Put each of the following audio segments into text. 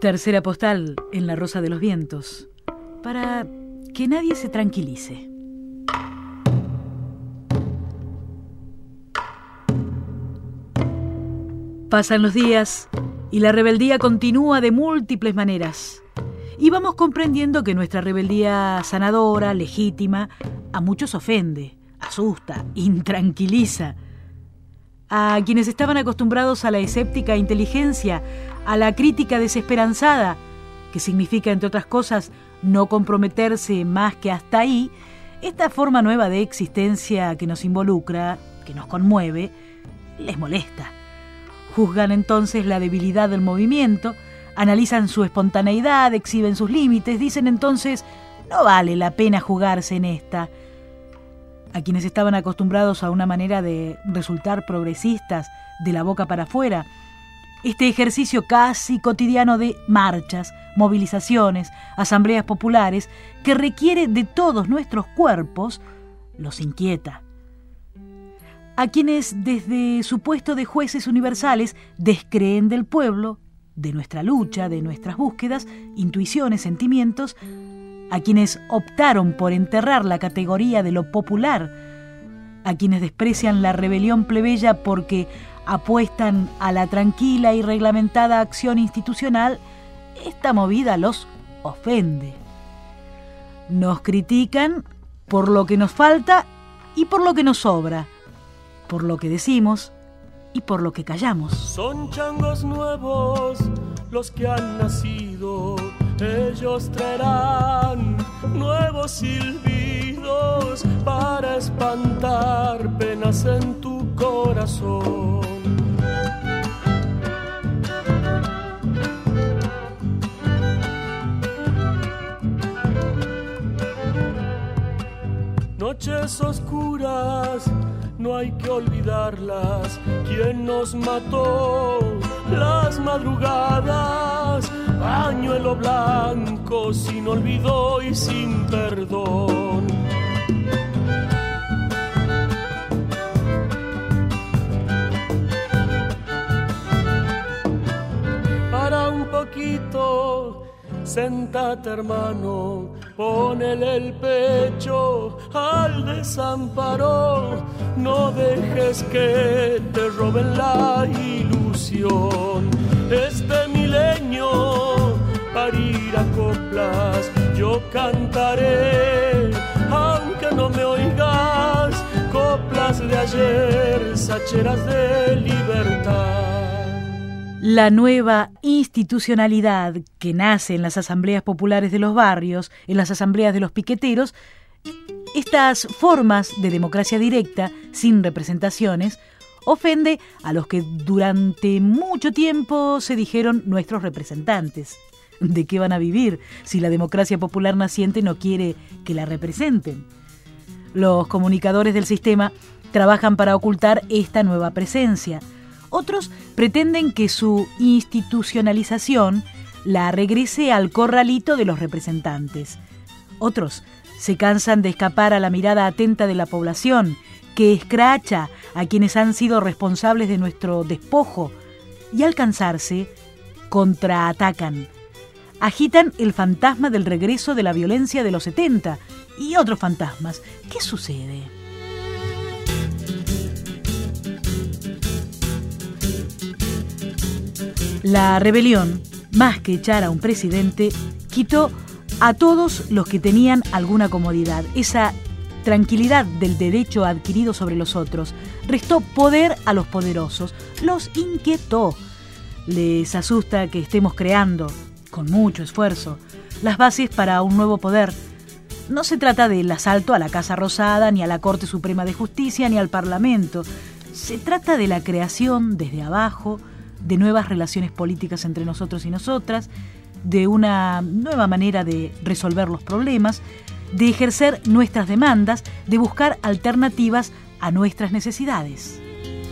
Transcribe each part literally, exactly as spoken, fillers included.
Tercera postal en La Rosa de los Vientos, para que nadie se tranquilice. Pasan los días y la rebeldía continúa de múltiples maneras. Y vamos comprendiendo que nuestra rebeldía sanadora, legítima, a muchos ofende, asusta, intranquiliza. A quienes estaban acostumbrados a la escéptica inteligencia, a la crítica desesperanzada, que significa, entre otras cosas, no comprometerse más que hasta ahí, esta forma nueva de existencia que nos involucra, que nos conmueve, les molesta. Juzgan entonces la debilidad del movimiento, analizan su espontaneidad, exhiben sus límites, dicen entonces, no vale la pena jugarse en esta. A quienes estaban acostumbrados a una manera de resultar progresistas de la boca para afuera, este ejercicio casi cotidiano de marchas, movilizaciones, asambleas populares, que requiere de todos nuestros cuerpos, los inquieta. A quienes desde su puesto de jueces universales descreen del pueblo, de nuestra lucha, de nuestras búsquedas, intuiciones, sentimientos, a quienes optaron por enterrar la categoría de lo popular, a quienes desprecian la rebelión plebeya porque apuestan a la tranquila y reglamentada acción institucional, esta movida los ofende. Nos critican por lo que nos falta y por lo que nos sobra, por lo que decimos y por lo que callamos. Son changos nuevos los que han nacido, ellos traerán nuevos silbidos para espantar penas en tu corazón. Noches oscuras, no hay que olvidarlas. ¿Quién nos mató? Las madrugadas, pañuelo blanco, sin olvido y sin perdón. Para un poquito, sentate hermano, ponele el pecho al desamparo, no dejes que te roben la ilusión. Este milenio parir a coplas, yo cantaré, aunque no me oigas, coplas de ayer, sacheras de libertad. La nueva institucionalidad que nace en las asambleas populares de los barrios, en las asambleas de los piqueteros, estas formas de democracia directa, sin representaciones, ofende a los que durante mucho tiempo se dijeron nuestros representantes. ¿De qué van a vivir si la democracia popular naciente no quiere que la representen? Los comunicadores del sistema trabajan para ocultar esta nueva presencia. Otros pretenden que su institucionalización la regrese al corralito de los representantes. Otros se cansan de escapar a la mirada atenta de la población, que escracha a quienes han sido responsables de nuestro despojo, y al cansarse, contraatacan. Agitan el fantasma del regreso de la violencia de los setenta y otros fantasmas. ¿Qué sucede? La rebelión, más que echar a un presidente, quitó a todos los que tenían alguna comodidad, esa tranquilidad del derecho adquirido sobre los otros, restó poder a los poderosos, los inquietó. Les asusta que estemos creando, con mucho esfuerzo, las bases para un nuevo poder. No se trata del asalto a la Casa Rosada, ni a la Corte Suprema de Justicia, ni al Parlamento. Se trata de la creación desde abajo de nuevas relaciones políticas entre nosotros y nosotras, de una nueva manera de resolver los problemas, de ejercer nuestras demandas, de buscar alternativas a nuestras necesidades.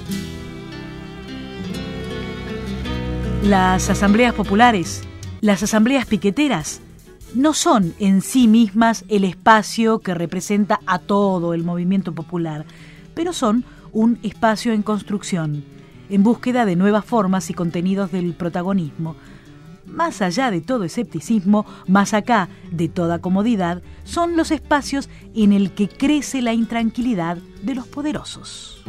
Las asambleas populares, las asambleas piqueteras, no son en sí mismas el espacio que representa a todo el movimiento popular, pero son un espacio en construcción, en búsqueda de nuevas formas y contenidos del protagonismo. más allá de todo escepticismo, más acá de toda comodidad, son los espacios en el que crece la intranquilidad de los poderosos.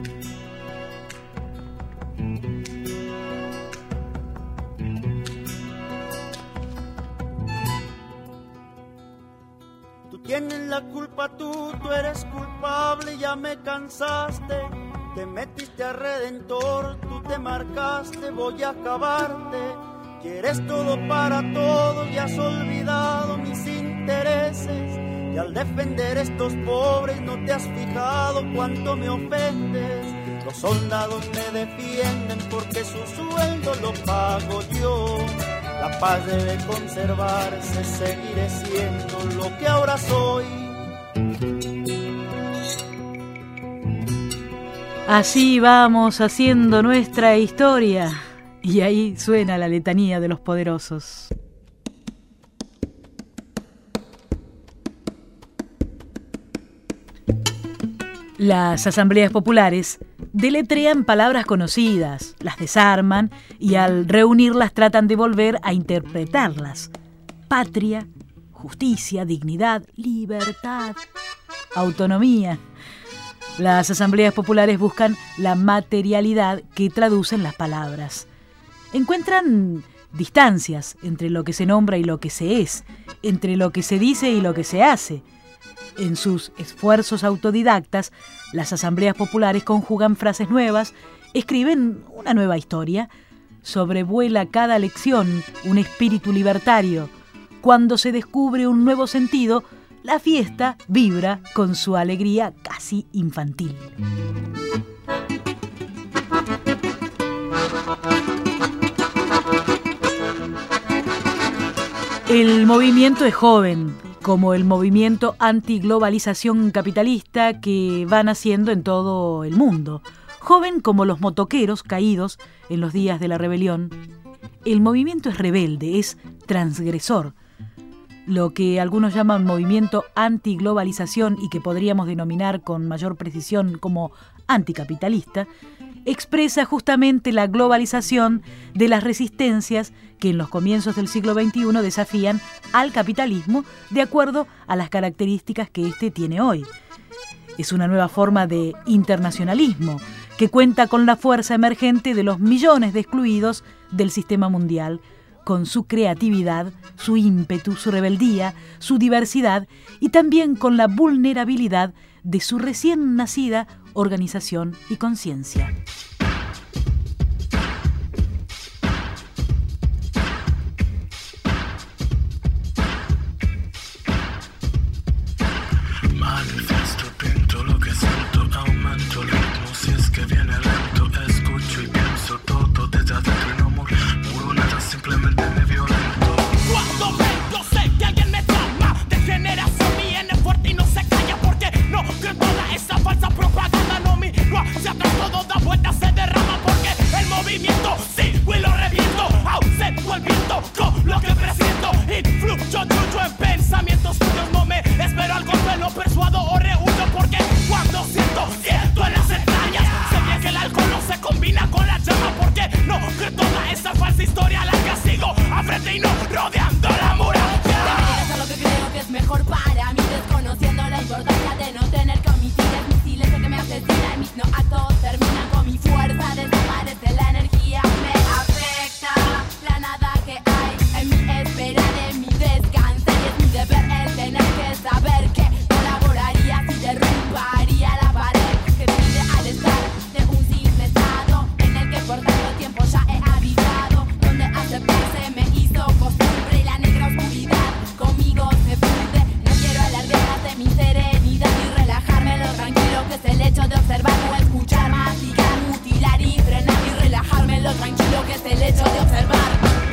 Tienes la culpa tú, tú eres culpable, ya me cansaste. Te metiste a Redentor, tú te marcaste, voy a acabarte. Quieres todo para todos y has olvidado mis intereses. Y al defender estos pobres no te has fijado cuánto me ofendes. Los soldados me defienden porque su sueldo lo pago yo. La paz debe conservarse, seguiré siendo lo que ahora soy. Así vamos haciendo nuestra historia. Y ahí suena la letanía de los poderosos. Las asambleas populares deletrean palabras conocidas, las desarman y al reunirlas tratan de volver a interpretarlas. Patria, justicia, dignidad, libertad, autonomía. Las asambleas populares buscan la materialidad que traducen las palabras. Encuentran distancias entre lo que se nombra y lo que se es, entre lo que se dice y lo que se hace. En sus esfuerzos autodidactas, las asambleas populares conjugan frases nuevas, escriben una nueva historia, sobrevuela cada lección un espíritu libertario. Cuando se descubre un nuevo sentido, la fiesta vibra con su alegría casi infantil. El movimiento es joven, como el movimiento antiglobalización capitalista que va naciendo en todo el mundo. Joven como los motoqueros caídos en los días de la rebelión. El movimiento es rebelde, es transgresor. Lo que algunos llaman movimiento antiglobalización y que podríamos denominar con mayor precisión como anticapitalista, expresa justamente la globalización de las resistencias que en los comienzos del siglo veintiuno desafían al capitalismo de acuerdo a las características que éste tiene hoy. Es una nueva forma de internacionalismo que cuenta con la fuerza emergente de los millones de excluidos del sistema mundial, con su creatividad, su ímpetu, su rebeldía, su diversidad y también con la vulnerabilidad de su recién nacida organización y conciencia. Manifiesto, pinto lo que siento, aumento el ritmo, si es que viene lento, escucho y pienso todo desde adentro y no murmuro nada, simplemente me violento. Cuando vengo sé que alguien me llama, de generación viene fuerte y no se calla porque no creo toda esa falsa propaganda, no miro hacia atrás, todo da vuelta, se derrama porque el movimiento sigo y lo reviento, ausento el viento con lo que presiento, influyo yuyo en pensamientos tuyos, no me espero al golpe, lo persuado o rehuyo porque cuando siento, siento en las entrañas, sé bien que el alcohol no se combina con la llama porque no creo toda esa falsa historia larga, sigo a frente y no rodeando la muralla. Eso es lo que creo que es mejor para mí, desconociendo la importancia de no tener que omitir el misil ese que me asesina, mis no actos terminan con mi fuerza, desaparece la energía, me afecta la nada que hay en mi espera de mi descanso y es mi deber el tener que saber que colaboraría si derrumbaría la pared que pide al estar de un simple estado en el que por tanto tiempo ya he habitado, donde aceptarse me hizo costumbre y la negra oscuridad conmigo se funde. No quiero alardear de mi serenidad y relajarme lo tranquilo que es el hecho de observar o escuchar, masticar, mutilar y frenar y relajarme lo tranquilo que es el hecho de observar.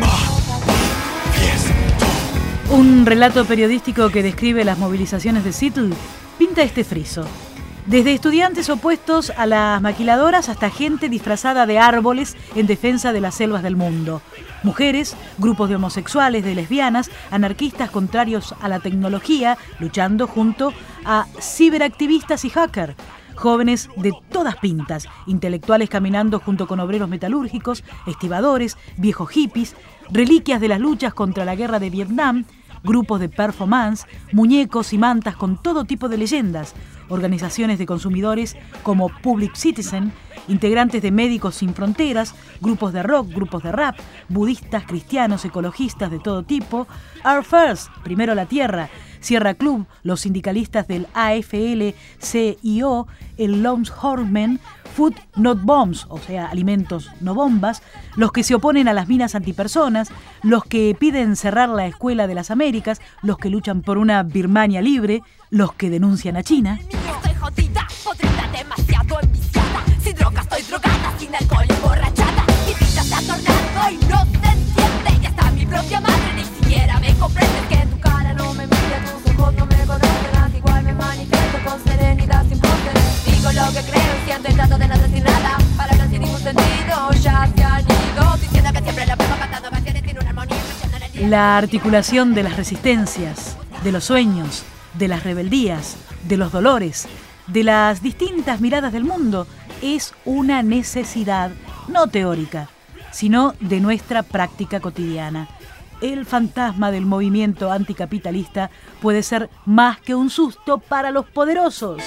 Un relato periodístico que describe las movilizaciones de Seattle pinta este friso. Desde estudiantes opuestos a las maquiladoras hasta gente disfrazada de árboles en defensa de las selvas del mundo. Mujeres, grupos de homosexuales, de lesbianas, anarquistas contrarios a la tecnología, luchando junto a ciberactivistas y hackers. jóvenes de todas pintas, intelectuales caminando junto con obreros metalúrgicos, estibadores, viejos hippies, reliquias de las luchas contra la guerra de Vietnam, grupos de performance, muñecos y mantas con todo tipo de leyendas, organizaciones de consumidores como Public Citizen, integrantes de Médicos Sin Fronteras, grupos de rock, grupos de rap, budistas, cristianos, ecologistas de todo tipo, Earth First, Primero la Tierra, Sierra Club, los sindicalistas del A F L C I O, el Lone Horsemen, Food Not Bombs, o sea, alimentos no bombas, los que se oponen a las minas antipersonas, los que piden cerrar la Escuela de las Américas, los que luchan por una Birmania libre, los que denuncian a China. Estoy jodida, podrida, demasiado enviciada. Sin droga estoy drogada, sin alcohol y emborrachada. Mi vida se ha tornado y no se entiende. Y hasta mi propia madre ni siquiera me comprende. Que en tu cara no me mira, tus ojos no me conocen. Igual me manifiesto con serenidad sin poder. Digo lo que creo y siento y trato de no decir nada. Palabras sin ningún sentido ya se han ido. Diciendo que siempre lo mismo, cantando canciones sin una armonía. La articulación de las resistencias, de los sueños, de las rebeldías, de los dolores, de las distintas miradas del mundo, es una necesidad no teórica, sino de nuestra práctica cotidiana. El fantasma del movimiento anticapitalista puede ser más que un susto para los poderosos.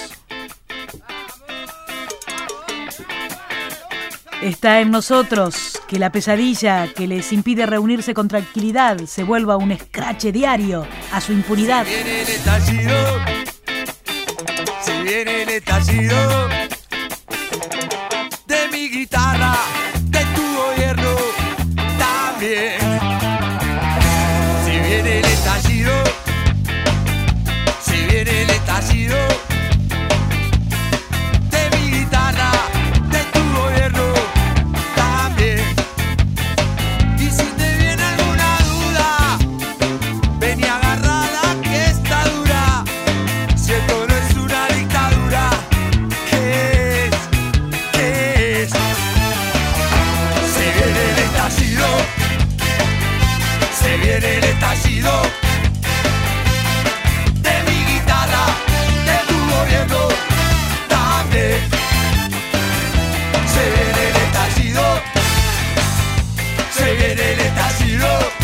Está en nosotros que la pesadilla que les impide reunirse con tranquilidad se vuelva un escrache diario a su impunidad. Si viene el estallido, si viene el estallido de mi guitarra, de tu gobierno también. Si viene el estallido, si viene el estallido de mi guitarra, de tu gobierno también. Y si te viene alguna duda, ven y agárrala que está dura. Si esto no es una dictadura, ¿qué es? ¿Qué es? Se viene el estallido, se viene el estallido de mi guitarra, de tu gobierno también. Se viene el estallido, se viene el estallido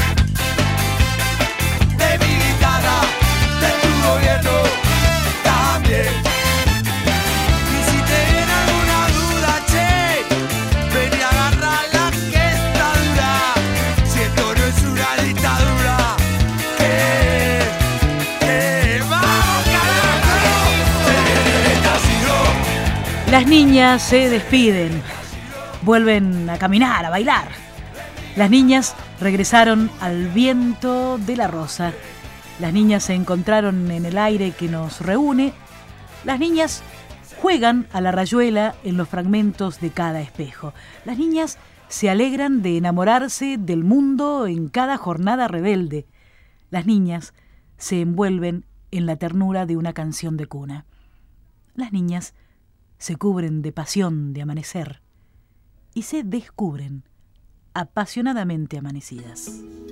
de mi guitarra, de tu gobierno también. Y si te viene alguna duda, che, ven y agarrala que está dura. Si esto no es una dictadura, ¿qué es? ¿Qué es? ¡Vamos, carajo! Se viene el estallido. Las niñas se despiden, vuelven a caminar, a bailar. Las niñas regresaron al viento de la rosa. Las niñas se encontraron en el aire que nos reúne. Las niñas juegan a la rayuela en los fragmentos de cada espejo. Las niñas se alegran de enamorarse del mundo en cada jornada rebelde. Las niñas se envuelven en la ternura de una canción de cuna. Las niñas se cubren de pasión de amanecer y se descubren apasionadamente amanecidas.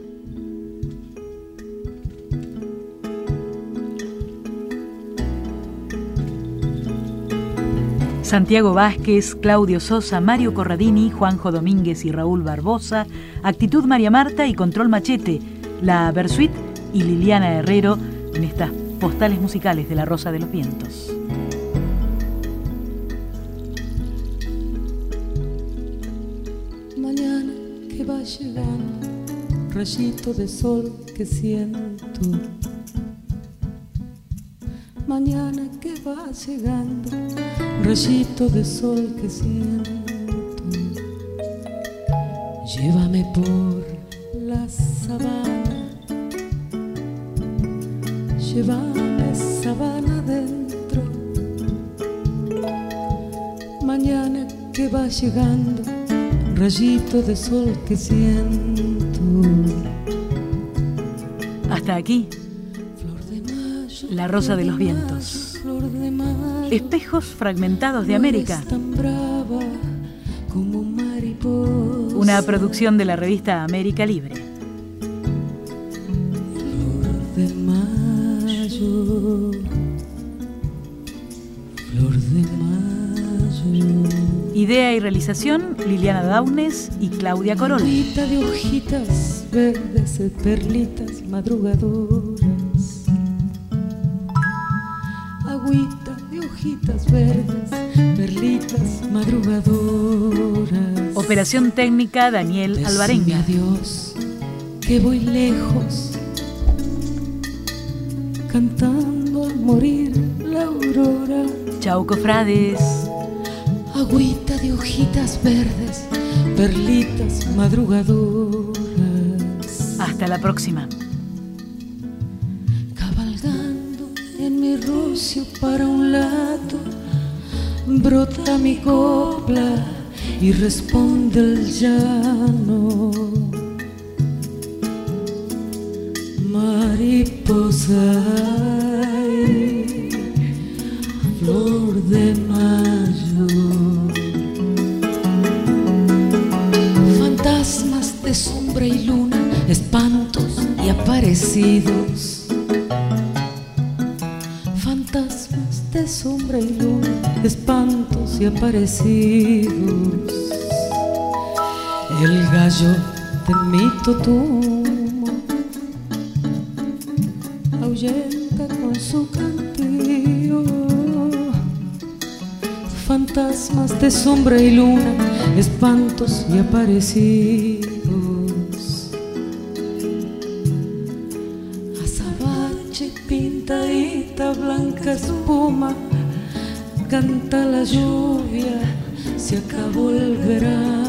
Santiago Vázquez, Claudio Sosa, Mario Corradini, Juanjo Domínguez y Raúl Barbosa, Actitud María Marta y Control Machete, la Versuit y Liliana Herrero en estas postales musicales de La Rosa de los Vientos. Mañana que va llegando, rayito de sol que siento. Mañana que va llegando, rayito de sol que siento. Llévame por la sabana, llévame sabana adentro. Mañana que va llegando, rayito de sol que siento. Hasta aquí La Rosa de los Vientos. Espejos fragmentados de América. Una producción de la revista América Libre. Flor de mayo, flor de mayo. Idea y realización, Liliana Daunes y Claudia Corol. Agüita de hojitas verdes, perlitas madrugadoras. Agüita de hojitas verdes, perlitas madrugadoras. Operación técnica, Daniel Decime Alvarenga. adiós, que voy lejos, cantando al morir la aurora. Chau, cofrades. Agüita de hojitas verdes, perlitas madrugadoras. Hasta la próxima. Cabalgando en mi rocio para un lado, brota mi copla y responde el llano. Mariposa, ay, flor de mayo. Fantasmas de sombra y luna, espantos y aparecidos. Fantasmas de sombra y luna, espantos y aparecidos. El gallo de mi totumo ahuyenta con su cantillo. Fantasmas de sombra y luna, espantos y aparecidos. Azabache pintadita, blanca espuma, canta la lluvia, se acabó el verano.